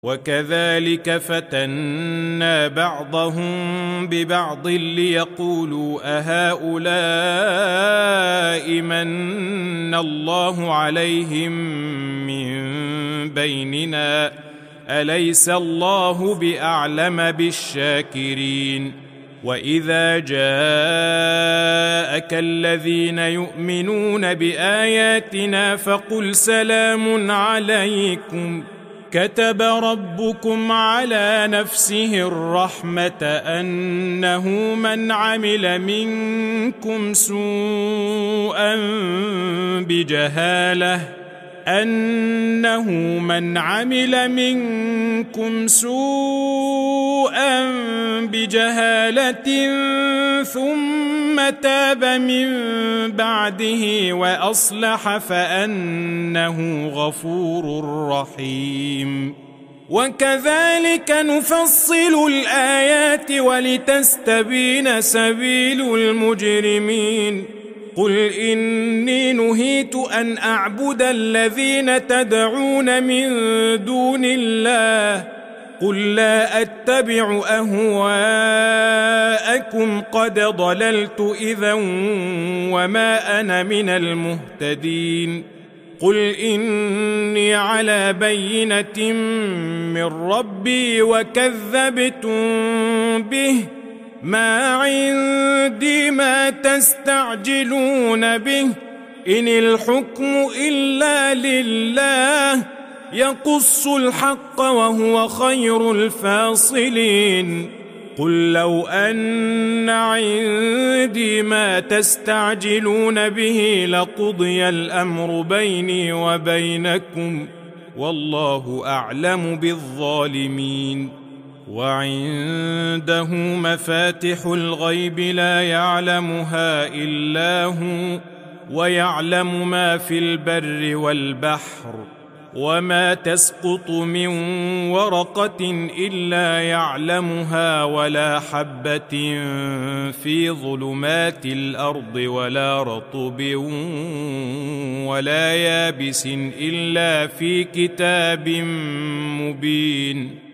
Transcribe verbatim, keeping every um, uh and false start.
وكذلك فتنا بعضهم ببعض ليقولوا أهؤلاء من الله عليهم من بيننا أليس الله بأعلم بالشاكرين وإذا جاءك الذين يؤمنون بآياتنا فقل سلام عليكم كتب ربكم على نفسه الرحمة أنه من عمل منكم سوءا بجهالة أنه من عمل منكم سوءا بجهالة ثم تاب من بعده وأصلح فأنه غفور رحيم وكذلك نفصل الآيات ولتستبين سبيل المجرمين قل إني نهيت أن أعبد الذين تدعون من دون الله قل لا أتبع أهواءكم قد ضللت إذا وما أنا من المهتدين قل إني على بينة من ربي وكذبتم به ما عندي ما تستعجلون به إن الحكم إلا لله يقص الحق وهو خير الفاصلين قل لو أن عندي ما تستعجلون به لقضي الأمر بيني وبينكم والله أعلم بالظالمين وعنده مفاتح الغيب لا يعلمها إلا هو ويعلم ما في البر والبحر وما تسقط من ورقة إلا يعلمها ولا حبة في ظلمات الأرض ولا رطب ولا يابس إلا في كتاب مبين.